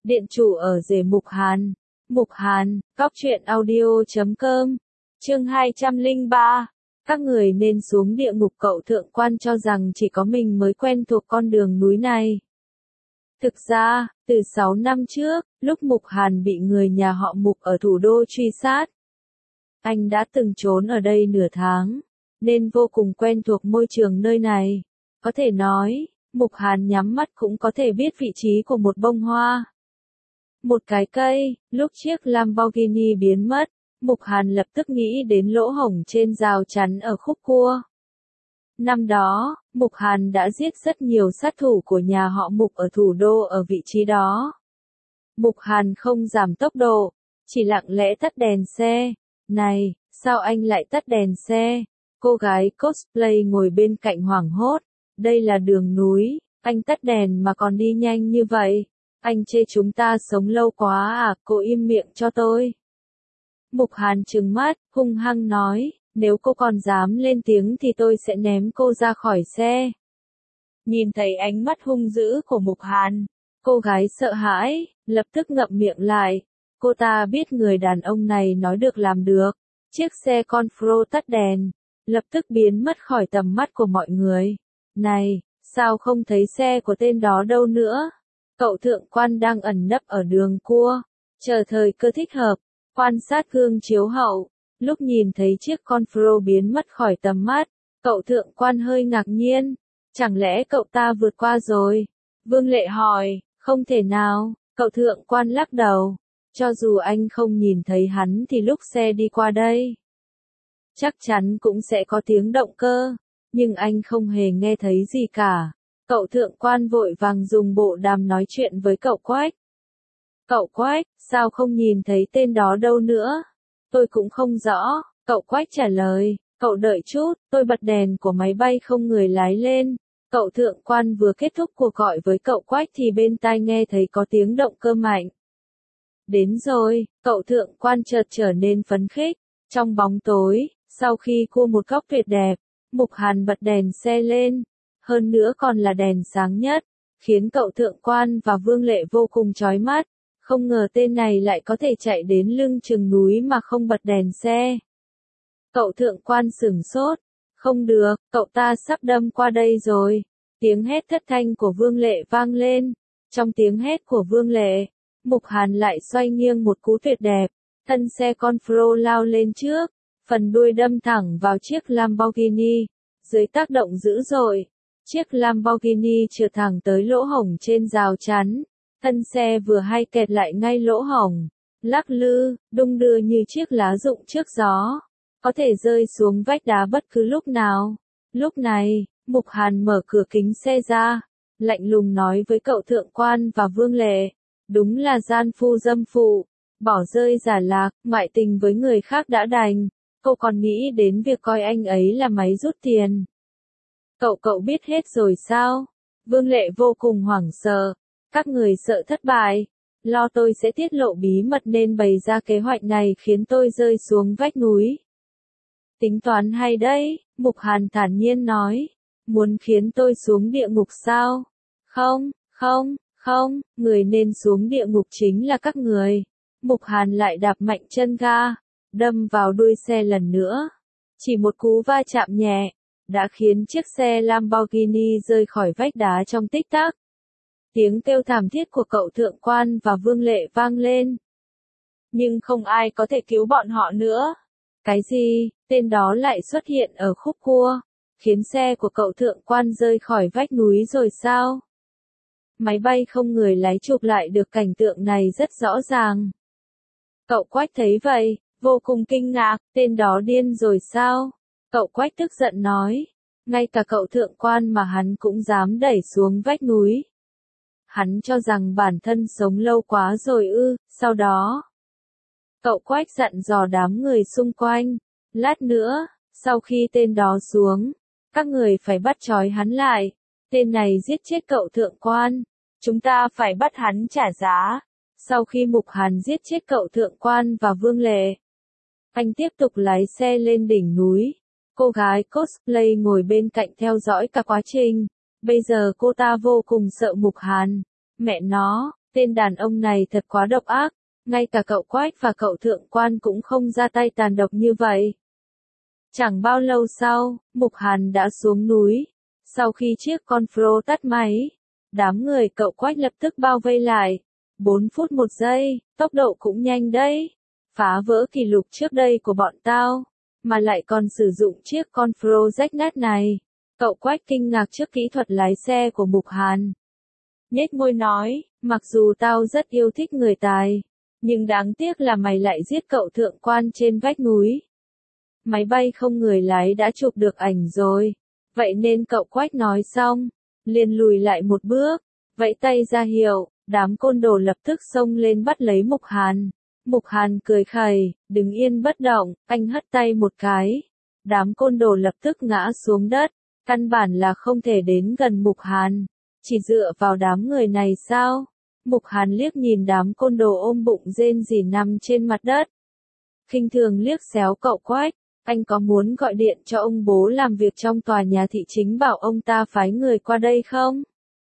Điện chủ ở rể Mục Hàn. Mục Hàn, Cóc truyện audio.com. Chương 203. Các người nên xuống địa ngục. Cậu thượng quan cho rằng chỉ có mình mới quen thuộc con đường núi này. Thực ra, từ 6 năm trước, lúc Mục Hàn bị người nhà họ Mục ở thủ đô truy sát, anh đã từng trốn ở đây nửa tháng, nên vô cùng quen thuộc môi trường nơi này. Có thể nói, Mục Hàn nhắm mắt cũng có thể biết vị trí của một bông hoa. Một cái cây. Lúc chiếc Lamborghini biến mất, Mục Hàn lập tức nghĩ đến lỗ hổng trên rào chắn ở khúc cua. Năm đó, Mục Hàn đã giết rất nhiều sát thủ của nhà họ Mục ở thủ đô ở vị trí đó. Mục Hàn không giảm tốc độ, chỉ lặng lẽ tắt đèn xe. Này, sao anh lại tắt đèn xe? Cô gái cosplay ngồi bên cạnh hoảng hốt. Đây là đường núi, anh tắt đèn mà còn đi nhanh như vậy. Anh chê chúng ta sống lâu quá à? Cô im miệng cho tôi. Mục Hàn trừng mắt, hung hăng nói, nếu cô còn dám lên tiếng thì tôi sẽ ném cô ra khỏi xe. Nhìn thấy ánh mắt hung dữ của Mục Hàn, cô gái sợ hãi, lập tức ngậm miệng lại. Cô ta biết người đàn ông này nói được làm được. Chiếc xe Confro tắt đèn, lập tức biến mất khỏi tầm mắt của mọi người. Này, sao không thấy xe của tên đó đâu nữa? Cậu thượng quan đang ẩn nấp ở đường cua, chờ thời cơ thích hợp, quan sát gương chiếu hậu. Lúc nhìn thấy chiếc Confro biến mất khỏi tầm mắt, cậu thượng quan hơi ngạc nhiên. Chẳng lẽ cậu ta vượt qua rồi? Vương Lệ hỏi. Không thể nào. Cậu thượng quan lắc đầu. Cho dù anh không nhìn thấy hắn thì lúc xe đi qua đây, chắc chắn cũng sẽ có tiếng động cơ. Nhưng anh không hề nghe thấy gì cả. Cậu thượng quan vội vàng dùng bộ đàm nói chuyện với cậu Quách. Cậu Quách, sao không nhìn thấy tên đó đâu nữa? Tôi cũng không rõ. Cậu Quách trả lời. Cậu đợi chút, tôi bật đèn của máy bay không người lái lên. Cậu thượng quan vừa kết thúc cuộc gọi với cậu Quách thì bên tai nghe thấy có tiếng động cơ mạnh. Đến rồi, cậu thượng quan chợt trở nên phấn khích. Trong bóng tối, sau khi cua một góc tuyệt đẹp, Mục Hàn bật đèn xe lên. Hơn nữa còn là đèn sáng nhất, khiến cậu thượng quan và Vương Lệ vô cùng chói mắt. Không ngờ tên này lại có thể chạy đến lưng chừng núi mà không bật đèn xe. Cậu thượng quan sửng sốt. Không được, cậu ta sắp đâm qua đây rồi. Tiếng hét thất thanh của Vương Lệ vang lên. Trong tiếng hét của Vương Lệ, Mục Hàn lại xoay nghiêng một cú tuyệt đẹp. Thân xe Confro lao lên trước, phần đuôi đâm thẳng vào chiếc Lamborghini. Dưới tác động dữ dội, chiếc Lamborghini trượt thẳng tới lỗ hổng trên rào chắn. Thân xe vừa hay kẹt lại ngay lỗ hổng, lắc lư, đung đưa như chiếc lá rụng trước gió, có thể rơi xuống vách đá bất cứ lúc nào. Lúc này, Mục Hàn mở cửa kính xe ra, lạnh lùng nói với cậu thượng quan và Vương Lệ, đúng là gian phu dâm phụ, bỏ rơi giả lạc, ngoại tình với người khác đã đành, cô còn nghĩ đến việc coi anh ấy là máy rút tiền. Cậu biết hết rồi sao? Vương Lệ vô cùng hoảng sợ. Các người sợ thất bại, lo tôi sẽ tiết lộ bí mật nên bày ra kế hoạch này khiến tôi rơi xuống vách núi. Tính toán hay đấy, Mục Hàn thản nhiên nói. Muốn khiến tôi xuống địa ngục sao? Không, người nên xuống địa ngục chính là các người. Mục Hàn lại đạp mạnh chân ga, đâm vào đuôi xe lần nữa. Chỉ một cú va chạm nhẹ, đã khiến chiếc xe Lamborghini rơi khỏi vách đá trong tích tắc. Tiếng kêu thảm thiết của cậu thượng quan và Vương Lệ vang lên. Nhưng không ai có thể cứu bọn họ nữa. Cái gì? Tên đó lại xuất hiện ở khúc cua, khiến xe của cậu thượng quan rơi khỏi vách núi rồi sao? Máy bay không người lái chụp lại được cảnh tượng này rất rõ ràng. Cậu Quách thấy vậy, vô cùng kinh ngạc, tên đó điên rồi sao? Cậu Quách tức giận nói, ngay cả cậu thượng quan mà hắn cũng dám đẩy xuống vách núi. Hắn cho rằng bản thân sống lâu quá rồi ư? Sau đó, cậu Quách dặn dò đám người xung quanh, lát nữa, sau khi tên đó xuống, các người phải bắt trói hắn lại. Tên này giết chết cậu thượng quan, chúng ta phải bắt hắn trả giá. Sau khi Mục Hàn giết chết cậu thượng quan và Vương Lệ, anh tiếp tục lái xe lên đỉnh núi. Cô gái cosplay ngồi bên cạnh theo dõi cả quá trình. Bây giờ cô ta vô cùng sợ Mục Hàn. Mẹ nó, Tên đàn ông này thật quá độc ác, ngay cả cậu Quách và cậu thượng quan cũng không ra tay tàn độc như vậy. Chẳng bao lâu sau, Mục Hàn đã xuống núi. Sau khi chiếc con Fro tắt máy, đám người cậu Quách lập tức bao vây lại. 4 phút 1 giây, tốc độ cũng nhanh đấy. Phá vỡ kỷ lục trước đây của bọn tao, mà lại còn sử dụng chiếc con Fro rách nát này. Cậu Quách kinh ngạc trước kỹ thuật lái xe của Mục Hàn. Nhếch môi nói, mặc dù tao rất yêu thích người tài, nhưng đáng tiếc là mày lại giết cậu thượng quan trên vách núi. Máy bay không người lái đã chụp được ảnh rồi. Vậy nên cậu Quách nói xong, liền lùi lại một bước, vẫy tay ra hiệu, đám côn đồ lập tức xông lên bắt lấy Mục Hàn. Mục Hàn cười khẩy, đứng yên bất động, anh hất tay một cái. Đám côn đồ lập tức ngã xuống đất, căn bản là không thể đến gần Mục Hàn. Chỉ dựa vào đám người này sao? Mục Hàn liếc nhìn đám côn đồ ôm bụng rên rỉ nằm trên mặt đất. Khinh thường liếc xéo cậu Quách, anh có muốn gọi điện cho ông bố làm việc trong tòa nhà thị chính bảo ông ta phái người qua đây không?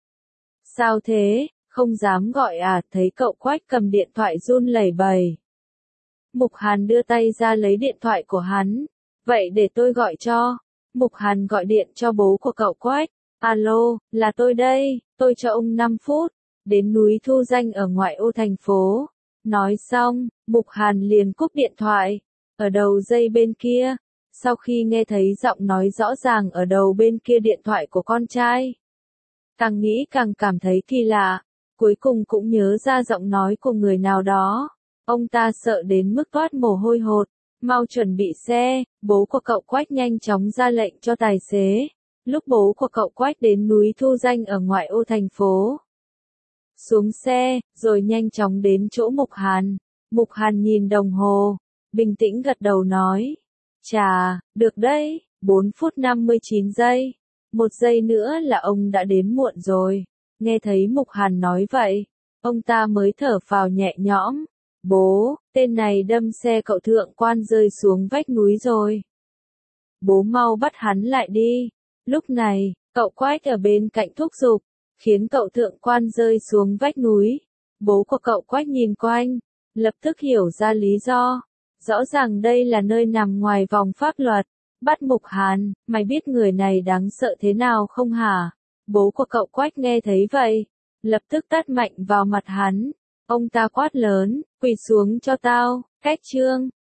Sao thế, không dám gọi à? Thấy cậu Quách cầm điện thoại run lẩy bẩy. Mục Hàn đưa tay ra lấy điện thoại của hắn. Vậy để tôi gọi cho. Mục Hàn gọi điện cho bố của cậu Quách. Alo, là tôi đây, tôi cho ông 5 phút, đến núi Thu Danh ở ngoại ô thành phố. Nói xong, Mục Hàn liền cúp điện thoại. Ở đầu dây bên kia, sau khi nghe thấy giọng nói rõ ràng ở đầu bên kia điện thoại của con trai, càng nghĩ càng cảm thấy kỳ lạ, cuối cùng cũng nhớ ra giọng nói của người nào đó. Ông ta sợ đến mức toát mồ hôi hột, mau chuẩn bị xe. Bố của cậu Quách nhanh chóng ra lệnh cho tài xế. Lúc bố của cậu Quách đến núi Thu Danh ở ngoại ô thành phố, xuống xe, rồi nhanh chóng đến chỗ Mục Hàn. Mục Hàn nhìn đồng hồ, bình tĩnh gật đầu nói, chà, được đấy, 4 phút 59 giây. 1 giây nữa là ông đã đến muộn rồi. Nghe thấy Mục Hàn nói vậy, ông ta mới thở phào nhẹ nhõm. Bố, tên này đâm xe cậu thượng quan rơi xuống vách núi rồi. Bố mau bắt hắn lại đi. Lúc này, cậu Quách ở bên cạnh thúc giục, khiến cậu thượng quan rơi xuống vách núi. Bố của cậu Quách nhìn quanh, lập tức hiểu ra lý do. Rõ ràng đây là nơi nằm ngoài vòng pháp luật. Bắt Mục Hàn, mày biết người này đáng sợ thế nào không hả? Bố của cậu Quách nghe thấy vậy, lập tức tát mạnh vào mặt hắn. Ông ta quát lớn, quỳ xuống cho tao. Cách chương